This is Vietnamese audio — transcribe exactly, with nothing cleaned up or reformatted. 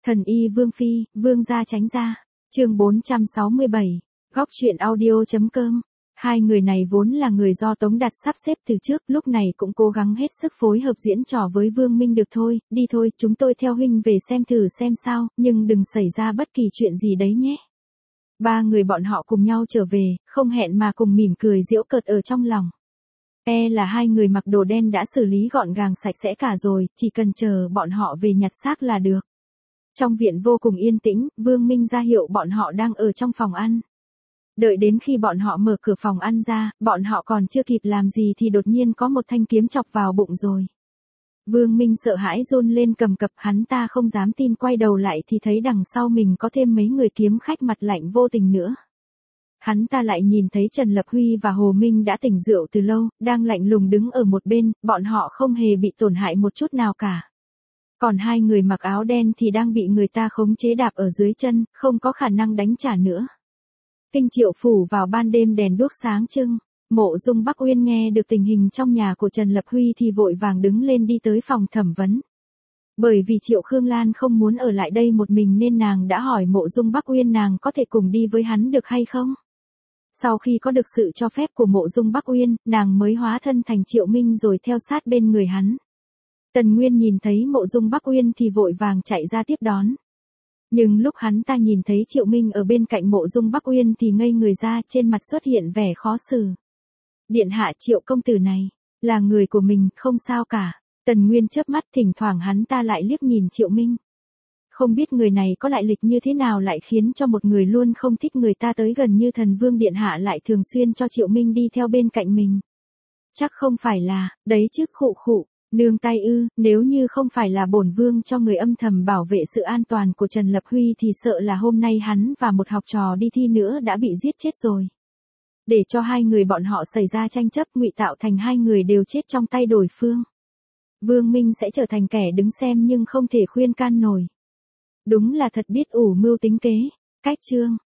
Thần y Vương Phi, Vương gia tránh ra. Chương bốn trăm sáu mươi bảy. Góc truyện audio.com. Hai người này vốn là người do Tống Đạt sắp xếp từ trước, lúc này cũng cố gắng hết sức phối hợp diễn trò với Vương Minh được thôi, đi thôi, chúng tôi theo huynh về xem thử xem sao, nhưng đừng xảy ra bất kỳ chuyện gì đấy nhé. Ba người bọn họ cùng nhau trở về, không hẹn mà cùng mỉm cười giễu cợt ở trong lòng. E là hai người mặc đồ đen đã xử lý gọn gàng sạch sẽ cả rồi, chỉ cần chờ bọn họ về nhặt xác là được. Trong viện vô cùng yên tĩnh, Vương Minh ra hiệu bọn họ đang ở trong phòng ăn. Đợi đến khi bọn họ mở cửa phòng ăn ra, bọn họ còn chưa kịp làm gì thì đột nhiên có một thanh kiếm chọc vào bụng rồi. Vương Minh sợ hãi run lên cầm cập, hắn ta không dám tin, quay đầu lại thì thấy đằng sau mình có thêm mấy người kiếm khách mặt lạnh vô tình nữa. Hắn ta lại nhìn thấy Trần Lập Huy và Hồ Minh đã tỉnh rượu từ lâu, đang lạnh lùng đứng ở một bên, bọn họ không hề bị tổn hại một chút nào cả. Còn hai người mặc áo đen thì đang bị người ta khống chế đạp ở dưới chân, không có khả năng đánh trả nữa. Kinh Triệu phủ vào ban đêm đèn đuốc sáng trưng, Mộ Dung Bắc Uyên nghe được tình hình trong nhà của Trần Lập Huy thì vội vàng đứng lên đi tới phòng thẩm vấn. Bởi vì Triệu Khương Lan không muốn ở lại đây một mình nên nàng đã hỏi Mộ Dung Bắc Uyên nàng có thể cùng đi với hắn được hay không. Sau khi có được sự cho phép của Mộ Dung Bắc Uyên, nàng mới hóa thân thành Triệu Minh rồi theo sát bên người hắn. Tần Nguyên nhìn thấy Mộ Dung Bắc Uyên thì vội vàng chạy ra tiếp đón. Nhưng lúc hắn ta nhìn thấy Triệu Minh ở bên cạnh Mộ Dung Bắc Uyên thì ngây người ra, trên mặt xuất hiện vẻ khó xử. Điện hạ, Triệu công tử này là người của mình, không sao cả. Tần Nguyên chớp mắt, thỉnh thoảng hắn ta lại liếc nhìn Triệu Minh. Không biết người này có lại lịch như thế nào lại khiến cho một người luôn không thích người ta tới gần như thần vương điện hạ lại thường xuyên cho Triệu Minh đi theo bên cạnh mình. Chắc không phải là, đấy chứ, khụ khụ. Nương tay ư, nếu như không phải là bổn vương cho người âm thầm bảo vệ sự an toàn của Trần Lập Huy thì sợ là hôm nay hắn và một học trò đi thi nữa đã bị giết chết rồi. Để cho hai người bọn họ xảy ra tranh chấp, ngụy tạo thành hai người đều chết trong tay đối phương. Vương Minh sẽ trở thành kẻ đứng xem nhưng không thể khuyên can nổi. Đúng là thật biết ủ mưu tính kế. Cách chương